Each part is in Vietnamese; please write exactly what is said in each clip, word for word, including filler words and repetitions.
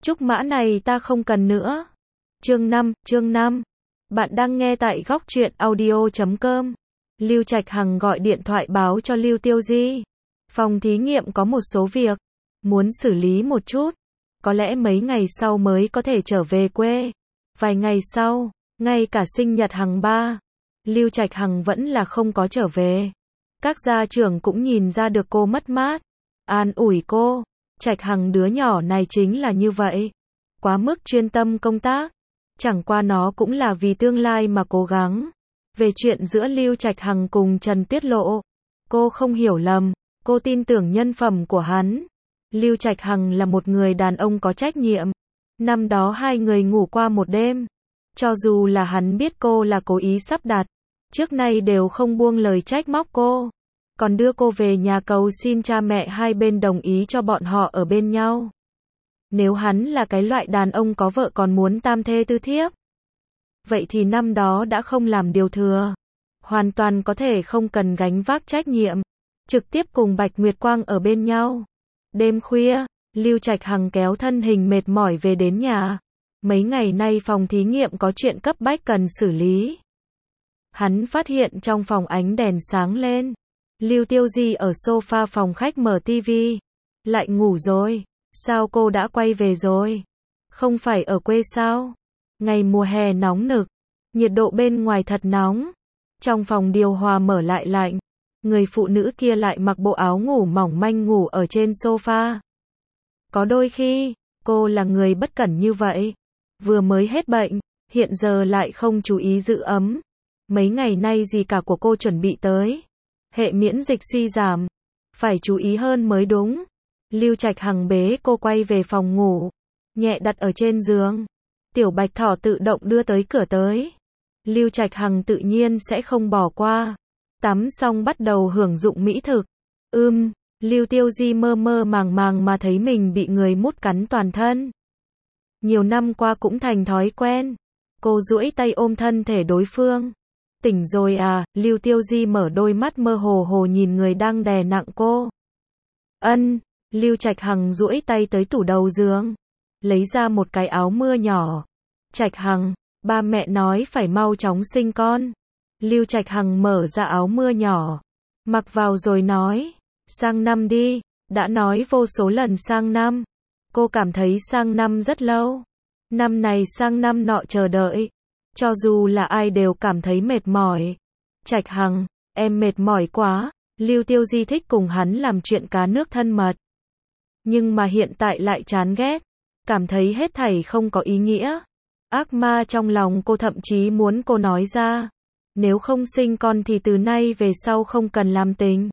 Trúc mã này ta không cần nữa. Chương năm, chương năm. Bạn đang nghe tại góc truyện audio chấm com. Lưu Trạch Hằng gọi điện thoại báo cho Lưu Tiêu Di. Phòng thí nghiệm có một số việc muốn xử lý một chút. Có lẽ mấy ngày sau mới có thể trở về quê. Vài ngày sau, ngay cả sinh nhật Hằng ba, Lưu Trạch Hằng vẫn là không có trở về. Các gia trưởng cũng nhìn ra được cô mất mát, an ủi cô. Trạch Hằng đứa nhỏ này chính là như vậy, quá mức chuyên tâm công tác, chẳng qua nó cũng là vì tương lai mà cố gắng. Về chuyện giữa Lưu Trạch Hằng cùng Trần Tuyết Lộ, cô không hiểu lầm, cô tin tưởng nhân phẩm của hắn. Lưu Trạch Hằng là một người đàn ông có trách nhiệm. Năm đó hai người ngủ qua một đêm, cho dù là hắn biết cô là cố ý sắp đặt, trước nay đều không buông lời trách móc cô, còn đưa cô về nhà cầu xin cha mẹ hai bên đồng ý cho bọn họ ở bên nhau. Nếu hắn là cái loại đàn ông có vợ còn muốn tam thê tư thiếp, vậy thì năm đó đã không làm điều thừa, hoàn toàn có thể không cần gánh vác trách nhiệm, trực tiếp cùng Bạch Nguyệt Quang ở bên nhau. Đêm khuya, Lưu Trạch Hằng kéo thân hình mệt mỏi về đến nhà. Mấy ngày nay phòng thí nghiệm có chuyện cấp bách cần xử lý. Hắn phát hiện trong phòng ánh đèn sáng lên. Lưu Tiêu Di ở sofa phòng khách mở tivi. Lại ngủ rồi. Sao cô đã quay về rồi? Không phải ở quê sao? Ngày mùa hè nóng nực. Nhiệt độ bên ngoài thật nóng. Trong phòng điều hòa mở lại lạnh. Người phụ nữ kia lại mặc bộ áo ngủ mỏng manh ngủ ở trên sofa. Có đôi khi, cô là người bất cẩn như vậy. Vừa mới hết bệnh, hiện giờ lại không chú ý giữ ấm. Mấy ngày nay gì cả của cô chuẩn bị tới. Hệ miễn dịch suy giảm. Phải chú ý hơn mới đúng. Lưu Trạch Hằng bế cô quay về phòng ngủ. Nhẹ đặt ở trên giường. Tiểu Bạch Thỏ tự động đưa tới cửa tới. Lưu Trạch Hằng tự nhiên sẽ không bỏ qua. Tắm xong bắt đầu hưởng dụng mỹ thực. Ưm, Lưu Tiêu Di mơ mơ màng màng mà thấy mình bị người mút cắn toàn thân. Nhiều năm qua cũng thành thói quen. Cô duỗi tay ôm thân thể đối phương. Tỉnh rồi à? Lưu Tiêu Di mở đôi mắt mơ hồ hồ nhìn người đang đè nặng cô. Ân, Lưu Trạch Hằng duỗi tay tới tủ đầu giường, lấy ra một cái áo mưa nhỏ. Trạch Hằng, ba mẹ nói phải mau chóng sinh con. Lưu Trạch Hằng mở ra áo mưa nhỏ, mặc vào rồi nói, sang năm đi, đã nói vô số lần sang năm. Cô cảm thấy sang năm rất lâu. Năm này sang năm nọ chờ đợi. Cho dù là ai đều cảm thấy mệt mỏi. Trạch Hằng, em mệt mỏi quá. Lưu Tiêu Di thích cùng hắn làm chuyện cá nước thân mật. Nhưng mà hiện tại lại chán ghét. Cảm thấy hết thảy không có ý nghĩa. Ác ma trong lòng cô thậm chí muốn cô nói ra. Nếu không sinh con thì từ nay về sau không cần làm tình.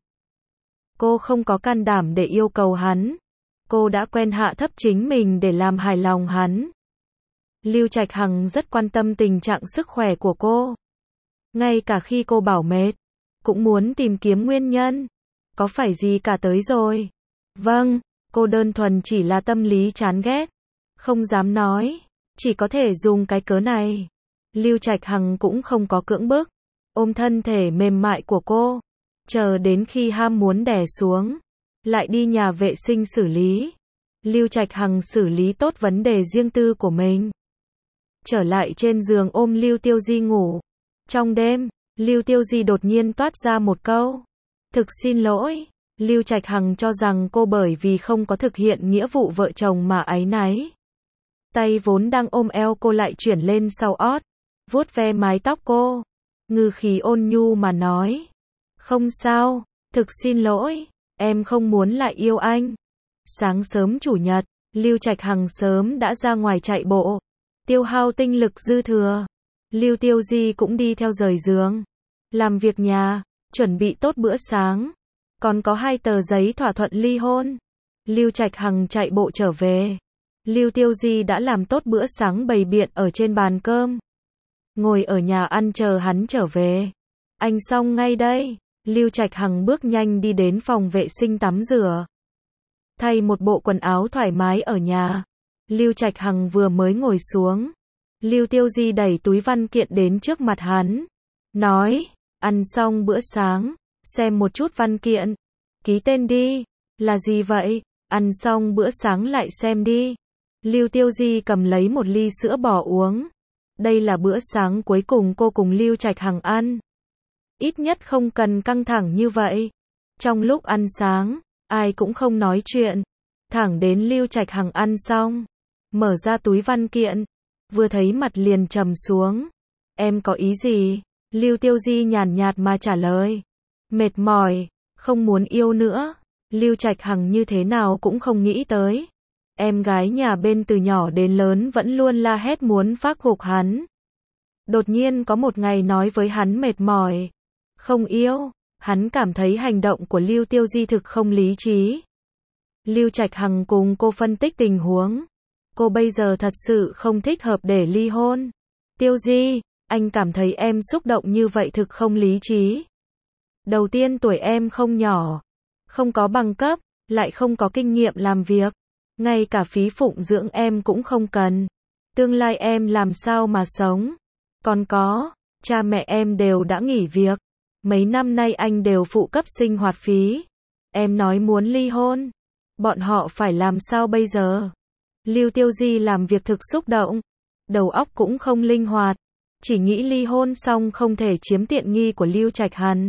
Cô không có can đảm để yêu cầu hắn. Cô đã quen hạ thấp chính mình để làm hài lòng hắn. Lưu Trạch Hằng rất quan tâm tình trạng sức khỏe của cô. Ngay cả khi cô bảo mệt, cũng muốn tìm kiếm nguyên nhân. Có phải gì cả tới rồi? Vâng, cô đơn thuần chỉ là tâm lý chán ghét. Không dám nói, chỉ có thể dùng cái cớ này. Lưu Trạch Hằng cũng không có cưỡng bức, ôm thân thể mềm mại của cô, chờ đến khi ham muốn đè xuống, lại đi nhà vệ sinh xử lý. Lưu Trạch Hằng xử lý tốt vấn đề riêng tư của mình. Trở lại trên giường ôm Lưu Tiêu Di ngủ. Trong đêm, Lưu Tiêu Di đột nhiên toát ra một câu. Thực xin lỗi. Lưu Trạch Hằng cho rằng cô bởi vì không có thực hiện nghĩa vụ vợ chồng mà áy náy. Tay vốn đang ôm eo cô lại chuyển lên sau ót, vuốt ve mái tóc cô. Ngữ khí ôn nhu mà nói. Không sao, thực xin lỗi, em không muốn lại yêu anh. Sáng sớm chủ nhật, Lưu Trạch Hằng sớm đã ra ngoài chạy bộ, tiêu hao tinh lực dư thừa. Lưu Tiêu Di cũng đi theo rời giường, làm việc nhà, chuẩn bị tốt bữa sáng, còn có hai tờ giấy thỏa thuận ly hôn. Lưu Trạch Hằng chạy bộ trở về. Lưu Tiêu Di đã làm tốt bữa sáng bày biện ở trên bàn cơm. Ngồi ở nhà ăn chờ hắn trở về. Anh xong ngay đây. Lưu Trạch Hằng bước nhanh đi đến phòng vệ sinh tắm rửa. Thay một bộ quần áo thoải mái ở nhà. Lưu Trạch Hằng vừa mới ngồi xuống. Lưu Tiêu Di đẩy túi văn kiện đến trước mặt hắn. Nói, ăn xong bữa sáng, xem một chút văn kiện. Ký tên đi. Là gì vậy? Ăn xong bữa sáng lại xem đi. Lưu Tiêu Di cầm lấy một ly sữa bò uống. Đây là bữa sáng cuối cùng cô cùng Lưu Trạch Hằng ăn. Ít nhất không cần căng thẳng như vậy. Trong lúc ăn sáng, ai cũng không nói chuyện. Thẳng đến Lưu Trạch Hằng ăn xong, mở ra túi văn kiện, vừa thấy mặt liền trầm xuống. Em có ý gì? Lưu Tiêu Di nhàn nhạt mà trả lời. Mệt mỏi, không muốn yêu nữa. Lưu Trạch Hằng như thế nào cũng không nghĩ tới. Em gái nhà bên từ nhỏ đến lớn vẫn luôn la hét muốn phác gục hắn. Đột nhiên có một ngày nói với hắn mệt mỏi, không yêu. Hắn cảm thấy hành động của Lưu Tiêu Di thực không lý trí. Lưu Trạch Hằng cùng cô phân tích tình huống. Cô bây giờ thật sự không thích hợp để ly hôn. Tiêu Di, anh cảm thấy em xúc động như vậy thực không lý trí. Đầu tiên tuổi em không nhỏ, không có bằng cấp, lại không có kinh nghiệm làm việc. Ngay cả phí phụng dưỡng em cũng không cần. Tương lai em làm sao mà sống. Còn có, cha mẹ em đều đã nghỉ việc. Mấy năm nay anh đều phụ cấp sinh hoạt phí. Em nói muốn ly hôn. Bọn họ phải làm sao bây giờ? Lưu Tiêu Di làm việc thực xúc động. Đầu óc cũng không linh hoạt. Chỉ nghĩ ly hôn xong không thể chiếm tiện nghi của Lưu Trạch Hằng.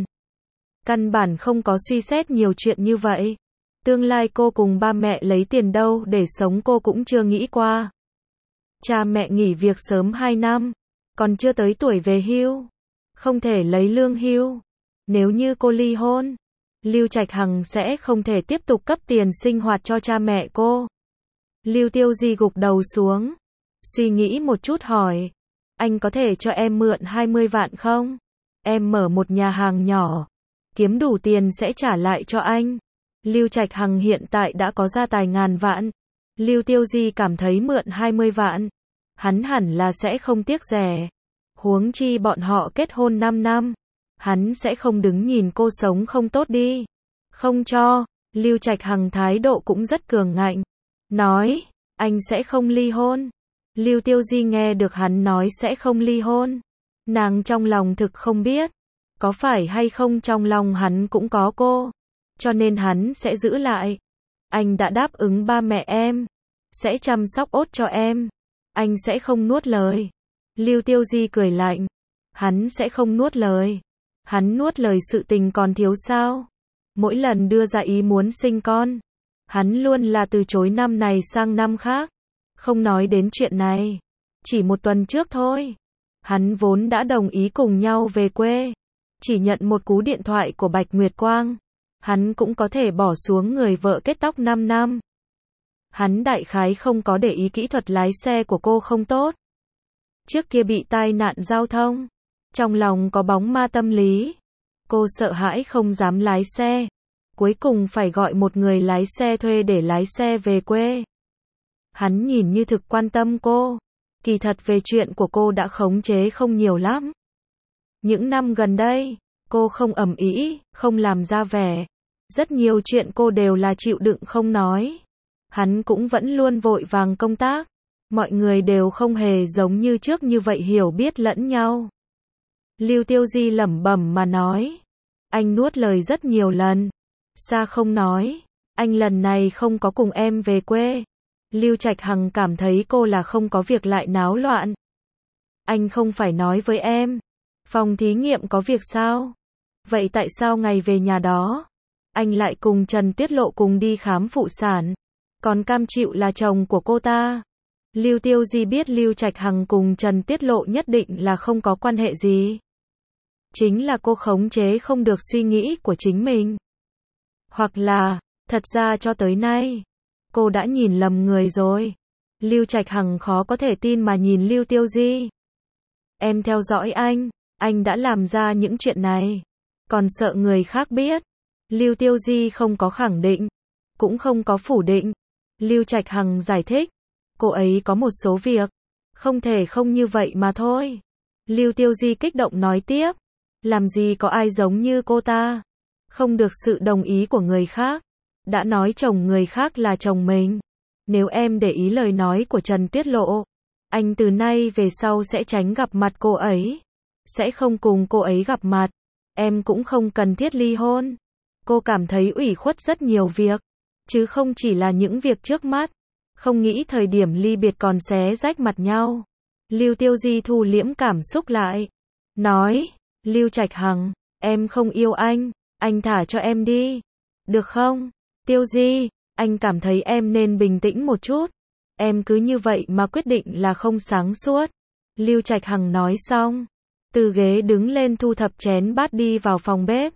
Căn bản không có suy xét nhiều chuyện như vậy. Tương lai cô cùng ba mẹ lấy tiền đâu để sống cô cũng chưa nghĩ qua. Cha mẹ nghỉ việc sớm hai năm, còn chưa tới tuổi về hưu, không thể lấy lương hưu. Nếu như cô ly hôn, Lưu Trạch Hằng sẽ không thể tiếp tục cấp tiền sinh hoạt cho cha mẹ cô. Lưu Tiêu Di gục đầu xuống, suy nghĩ một chút hỏi, anh có thể cho em mượn hai mươi vạn không? Em mở một nhà hàng nhỏ, kiếm đủ tiền sẽ trả lại cho anh. Lưu Trạch Hằng hiện tại đã có gia tài ngàn vạn. Lưu Tiêu Di cảm thấy mượn hai mươi vạn, hắn hẳn là sẽ không tiếc rẻ. Huống chi bọn họ kết hôn năm năm, hắn sẽ không đứng nhìn cô sống không tốt đi. Không cho. Lưu Trạch Hằng thái độ cũng rất cường ngạnh, nói, anh sẽ không ly hôn. Lưu Tiêu Di nghe được hắn nói sẽ không ly hôn, nàng trong lòng thực không biết, có phải hay không trong lòng hắn cũng có cô, cho nên hắn sẽ giữ lại. Anh đã đáp ứng ba mẹ em, sẽ chăm sóc ốt cho em, anh sẽ không nuốt lời. Lưu Tiêu Di cười lạnh, hắn sẽ không nuốt lời. Hắn nuốt lời sự tình còn thiếu sao? Mỗi lần đưa ra ý muốn sinh con, hắn luôn là từ chối năm này sang năm khác. Không nói đến chuyện này, chỉ một tuần trước thôi, hắn vốn đã đồng ý cùng nhau về quê. Chỉ nhận một cú điện thoại của Bạch Nguyệt Quang, hắn cũng có thể bỏ xuống người vợ kết tóc năm năm. Hắn đại khái không có để ý kỹ thuật lái xe của cô không tốt. Trước kia bị tai nạn giao thông, trong lòng có bóng ma tâm lý. Cô sợ hãi không dám lái xe, cuối cùng phải gọi một người lái xe thuê để lái xe về quê. Hắn nhìn như thực quan tâm cô, kỳ thật về chuyện của cô đã khống chế không nhiều lắm. Những năm gần đây, cô không ầm ĩ, không làm ra vẻ. Rất nhiều chuyện cô đều là chịu đựng không nói. Hắn cũng vẫn luôn vội vàng công tác. Mọi người đều không hề giống như trước như vậy hiểu biết lẫn nhau. Lưu Tiêu Di lẩm bẩm mà nói. Anh nuốt lời rất nhiều lần. Sa không nói. Anh lần này không có cùng em về quê. Lưu Trạch Hằng cảm thấy cô là không có việc lại náo loạn. Anh không phải nói với em. Phòng thí nghiệm có việc sao? Vậy tại sao ngày về nhà đó, anh lại cùng Trần Tiết Lộ cùng đi khám phụ sản? Còn cam chịu là chồng của cô ta. Lưu Tiêu Di biết Lưu Trạch Hằng cùng Trần Tiết Lộ nhất định là không có quan hệ gì. Chính là cô khống chế không được suy nghĩ của chính mình. Hoặc là, thật ra cho tới nay, cô đã nhìn lầm người rồi. Lưu Trạch Hằng khó có thể tin mà nhìn Lưu Tiêu Di. Em theo dõi anh, anh đã làm ra những chuyện này, còn sợ người khác biết. Lưu Tiêu Di không có khẳng định, cũng không có phủ định. Lưu Trạch Hằng giải thích, cô ấy có một số việc, không thể không như vậy mà thôi. Lưu Tiêu Di kích động nói tiếp, làm gì có ai giống như cô ta, không được sự đồng ý của người khác, đã nói chồng người khác là chồng mình. Nếu em để ý lời nói của Trần Tiết Lộ, anh từ nay về sau sẽ tránh gặp mặt cô ấy, sẽ không cùng cô ấy gặp mặt, em cũng không cần thiết ly hôn. Cô cảm thấy ủy khuất rất nhiều việc, chứ không chỉ là những việc trước mắt. Không nghĩ thời điểm ly biệt còn xé rách mặt nhau. Lưu Tiêu Di thu liễm cảm xúc lại. Nói, Lưu Trạch Hằng, em không yêu anh, anh thả cho em đi. Được không? Tiêu Di, anh cảm thấy em nên bình tĩnh một chút. Em cứ như vậy mà quyết định là không sáng suốt. Lưu Trạch Hằng nói xong, từ ghế đứng lên thu thập chén bát đi vào phòng bếp.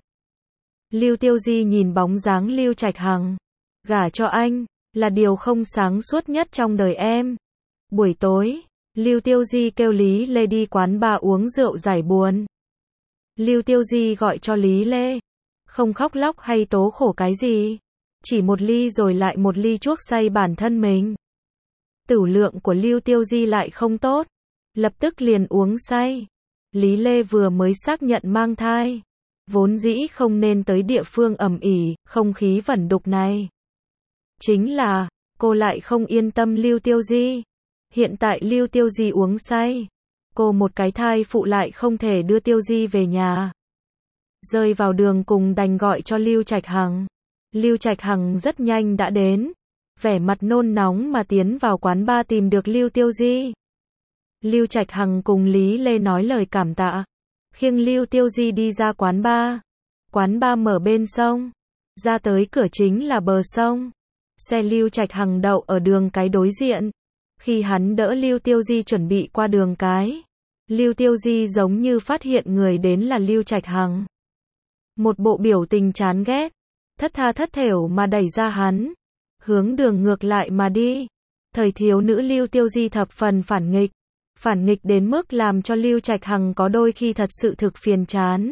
Lưu Tiêu Di nhìn bóng dáng Lưu Trạch Hằng. Gả cho anh, là điều không sáng suốt nhất trong đời em. Buổi tối, Lưu Tiêu Di kêu Lý Lê đi quán bar uống rượu giải buồn. Lưu Tiêu Di gọi cho Lý Lê. Không khóc lóc hay tố khổ cái gì. Chỉ một ly rồi lại một ly chuốc say bản thân mình. Tửu lượng của Lưu Tiêu Di lại không tốt. Lập tức liền uống say. Lý Lê vừa mới xác nhận mang thai. Vốn dĩ không nên tới địa phương ầm ĩ, không khí vẩn đục này. Chính là, cô lại không yên tâm Lưu Tiêu Di. Hiện tại Lưu Tiêu Di uống say. Cô một cái thai phụ lại không thể đưa Tiêu Di về nhà. Rơi vào đường cùng đành gọi cho Lưu Trạch Hằng. Lưu Trạch Hằng rất nhanh đã đến. Vẻ mặt nôn nóng mà tiến vào quán bar tìm được Lưu Tiêu Di. Lưu Trạch Hằng cùng Lý Lê nói lời cảm tạ. Khiêng Lưu Tiêu Di đi ra quán bar. Quán bar mở bên sông. Ra tới cửa chính là bờ sông. Xe Lưu Trạch Hằng đậu ở đường cái đối diện. Khi hắn đỡ Lưu Tiêu Di chuẩn bị qua đường cái, Lưu Tiêu Di giống như phát hiện người đến là Lưu Trạch Hằng. Một bộ biểu tình chán ghét, thất tha thất thểu mà đẩy ra hắn, hướng đường ngược lại mà đi. Thời thiếu nữ Lưu Tiêu Di thập phần phản nghịch, phản nghịch đến mức làm cho Lưu Trạch Hằng có đôi khi thật sự thực phiền chán.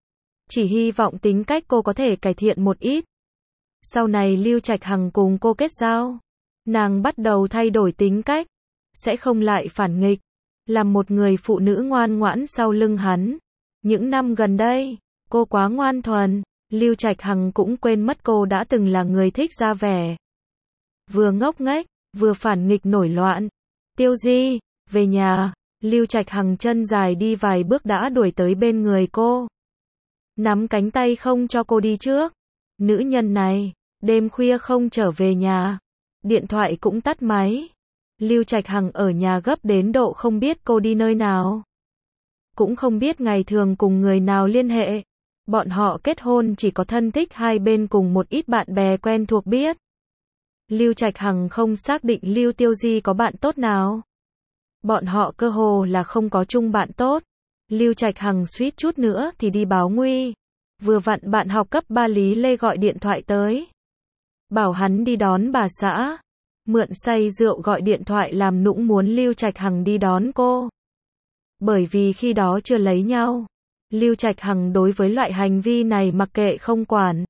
Chỉ hy vọng tính cách cô có thể cải thiện một ít. Sau này Lưu Trạch Hằng cùng cô kết giao, nàng bắt đầu thay đổi tính cách, sẽ không lại phản nghịch, làm một người phụ nữ ngoan ngoãn sau lưng hắn. Những năm gần đây, cô quá ngoan thuần, Lưu Trạch Hằng cũng quên mất cô đã từng là người thích ra vẻ. Vừa ngốc nghếch, vừa phản nghịch nổi loạn. Tiêu Di, về nhà. Lưu Trạch Hằng chân dài đi vài bước đã đuổi tới bên người cô. Nắm cánh tay không cho cô đi trước. Nữ nhân này, đêm khuya không trở về nhà. Điện thoại cũng tắt máy. Lưu Trạch Hằng ở nhà gấp đến độ không biết cô đi nơi nào. Cũng không biết ngày thường cùng người nào liên hệ. Bọn họ kết hôn chỉ có thân thích hai bên cùng một ít bạn bè quen thuộc biết. Lưu Trạch Hằng không xác định Lưu Tiêu Di có bạn tốt nào. Bọn họ cơ hồ là không có chung bạn tốt. Lưu Trạch Hằng suýt chút nữa thì đi báo nguy. Vừa vặn bạn học cấp ba Lý Lê gọi điện thoại tới. Bảo hắn đi đón bà xã. Mượn say rượu gọi điện thoại làm nũng muốn Lưu Trạch Hằng đi đón cô. Bởi vì khi đó chưa lấy nhau. Lưu Trạch Hằng đối với loại hành vi này mặc kệ không quản.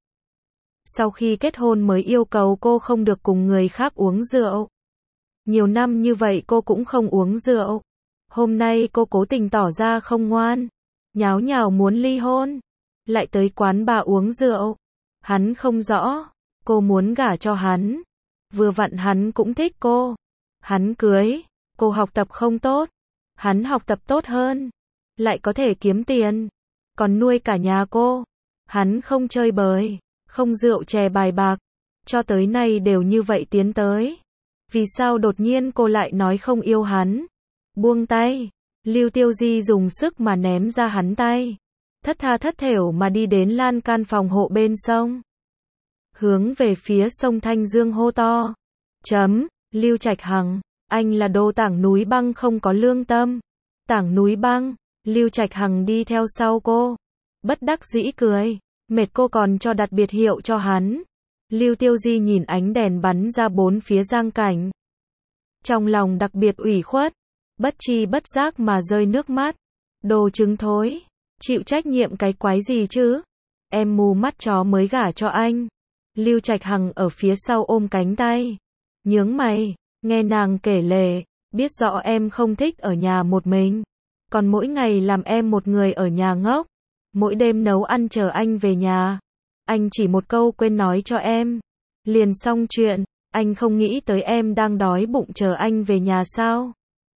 Sau khi kết hôn mới yêu cầu cô không được cùng người khác uống rượu. Nhiều năm như vậy cô cũng không uống rượu. Hôm nay cô cố tình tỏ ra không ngoan. Nháo nhào muốn ly hôn. Lại tới quán bar uống rượu. Hắn không rõ. Cô muốn gả cho hắn. Vừa vặn hắn cũng thích cô. Hắn cưới. Cô học tập không tốt. Hắn học tập tốt hơn. Lại có thể kiếm tiền. Còn nuôi cả nhà cô. Hắn không chơi bời. Không rượu chè bài bạc. Cho tới nay đều như vậy tiến tới. Vì sao đột nhiên cô lại nói không yêu hắn? Buông tay. Lưu Tiêu Di dùng sức mà ném ra hắn tay. Thất tha thất thểu mà đi đến lan can phòng hộ bên sông. Hướng về phía sông Thanh Dương hô to. Chấm, Lưu Trạch Hằng, anh là đồ tảng núi băng không có lương tâm. Tảng núi băng, Lưu Trạch Hằng đi theo sau cô. Bất đắc dĩ cười, mệt cô còn cho đặt biệt hiệu cho hắn. Lưu Tiêu Di nhìn ánh đèn bắn ra bốn phía giang cảnh. Trong lòng đặc biệt ủy khuất, bất chi bất giác mà rơi nước mắt. Đồ trứng thối, chịu trách nhiệm cái quái gì chứ? Em mù mắt chó mới gả cho anh. Lưu Trạch Hằng ở phía sau ôm cánh tay. Nhướng mày, nghe nàng kể lể, biết rõ em không thích ở nhà một mình. Còn mỗi ngày làm em một người ở nhà ngốc. Mỗi đêm nấu ăn chờ anh về nhà. Anh chỉ một câu quên nói cho em. Liền xong chuyện, anh không nghĩ tới em đang đói bụng chờ anh về nhà sao?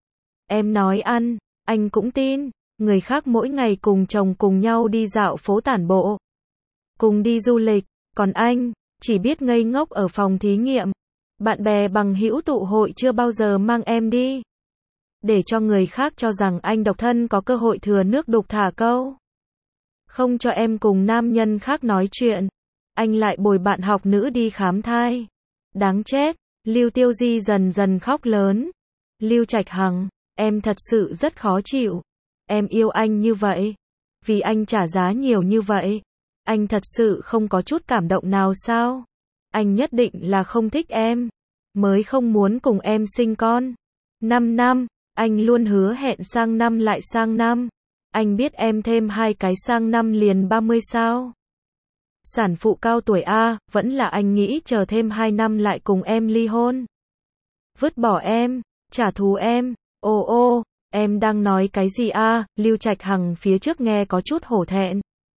Em nói ăn, anh cũng tin. Người khác mỗi ngày cùng chồng cùng nhau đi dạo phố tản bộ. Cùng đi du lịch, còn anh, chỉ biết ngây ngốc ở phòng thí nghiệm. Bạn bè bằng hữu tụ hội chưa bao giờ mang em đi. Để cho người khác cho rằng anh độc thân có cơ hội thừa nước đục thả câu. Không cho em cùng nam nhân khác nói chuyện. Anh lại bồi bạn học nữ đi khám thai. Đáng chết. Lưu Tiêu Di dần dần khóc lớn. Lưu Trạch Hằng, em thật sự rất khó chịu. Em yêu anh như vậy. Vì anh trả giá nhiều như vậy. Anh thật sự không có chút cảm động nào sao? Anh nhất định là không thích em. Mới không muốn cùng em sinh con. Năm năm, anh luôn hứa hẹn sang năm lại sang năm. Anh biết em thêm hai cái sang năm liền ba mươi sao? Sản phụ cao tuổi A, vẫn là anh nghĩ chờ thêm hai năm lại cùng em ly hôn. Vứt bỏ em, trả thù em, ô ô, em đang nói cái gì a? Lưu Trạch Hằng phía trước nghe có chút hổ thẹn.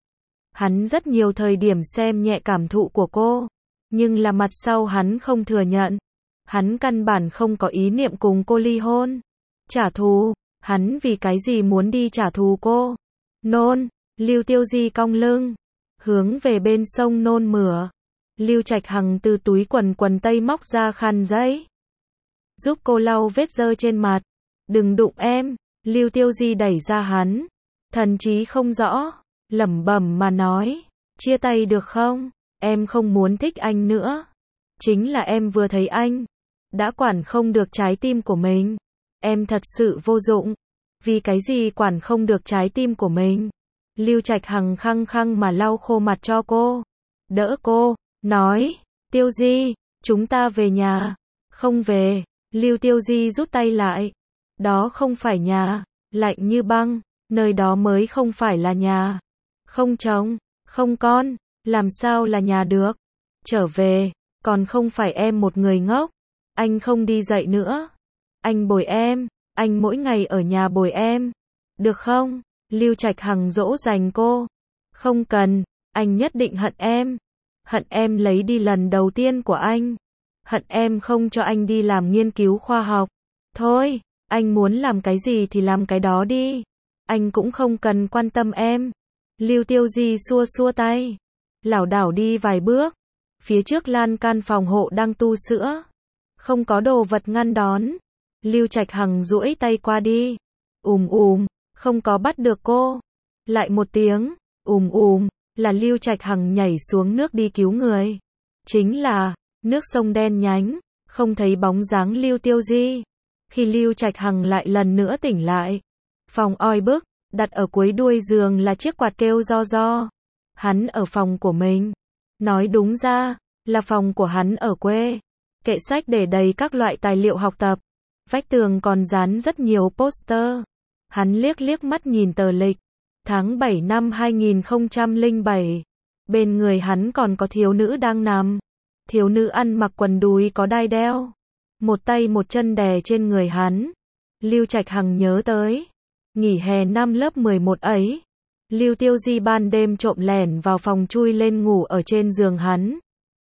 Hắn rất nhiều thời điểm xem nhẹ cảm thụ của cô, nhưng là mặt sau hắn không thừa nhận. Hắn căn bản không có ý niệm cùng cô ly hôn. Trả thù, hắn vì cái gì muốn đi trả thù cô? Nôn, Lưu Tiêu Di cong lưng, hướng về bên sông nôn mửa. Lưu Trạch Hằng từ túi quần quần tây móc ra khăn giấy, giúp cô lau vết dơ trên mặt. Đừng đụng em, Lưu Tiêu Di đẩy ra hắn. Thần trí không rõ, lẩm bẩm mà nói, chia tay được không? Em không muốn thích anh nữa. Chính là em vừa thấy anh, đã quản không được trái tim của mình. Em thật sự vô dụng. Vì cái gì quản không được trái tim của mình? Lưu Trạch Hằng khăng khăng mà lau khô mặt cho cô. Đỡ cô, nói, Tiêu Di, chúng ta về nhà. Không về. Lưu Tiêu Di rút tay lại. Đó không phải nhà, lạnh như băng, nơi đó mới không phải là nhà. Không chồng, không con, làm sao là nhà được? Trở về, còn không phải em một người ngốc. Anh không đi dạy nữa. Anh bồi em, anh mỗi ngày ở nhà bồi em. Được không? Lưu Trạch Hằng dỗ dành cô. Không cần, anh nhất định hận em. Hận em lấy đi lần đầu tiên của anh. Hận em không cho anh đi làm nghiên cứu khoa học. Thôi, anh muốn làm cái gì thì làm cái đó đi. Anh cũng không cần quan tâm em. Lưu Tiêu Di xua xua tay, lảo đảo đi vài bước. Phía trước lan can phòng hộ đang tu sữa, không có đồ vật ngăn đón. Lưu Trạch Hằng duỗi tay qua đi. Ùm ùm, không có bắt được cô. Lại một tiếng, ùm ùm, là Lưu Trạch Hằng nhảy xuống nước đi cứu người. Chính là, nước sông đen nhánh, không thấy bóng dáng Lưu Tiêu Di. Khi Lưu Trạch Hằng lại lần nữa tỉnh lại, phòng oi bức, đặt ở cuối đuôi giường là chiếc quạt kêu ro ro. Hắn ở phòng của mình. Nói đúng ra, là phòng của hắn ở quê. Kệ sách để đầy các loại tài liệu học tập. Vách tường còn dán rất nhiều poster. Hắn liếc liếc mắt nhìn tờ lịch. Tháng bảy năm hai nghìn không trăm lẻ bảy. Bên người hắn còn có thiếu nữ đang nằm. Thiếu nữ ăn mặc quần đùi có đai đeo. Một tay một chân đè trên người hắn. Lưu Trạch Hằng nhớ tới. Nghỉ hè năm lớp mười một ấy. Lưu Tiêu Di ban đêm trộm lẻn vào phòng chui lên ngủ ở trên giường hắn.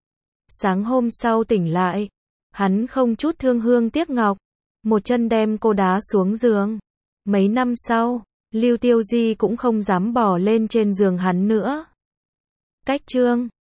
Sáng hôm sau tỉnh lại. Hắn không chút thương hương tiếc ngọc. Một chân đem cô đá xuống giường. Mấy năm sau, Lưu Tiêu Di cũng không dám bỏ lên trên giường hắn nữa. Cách chương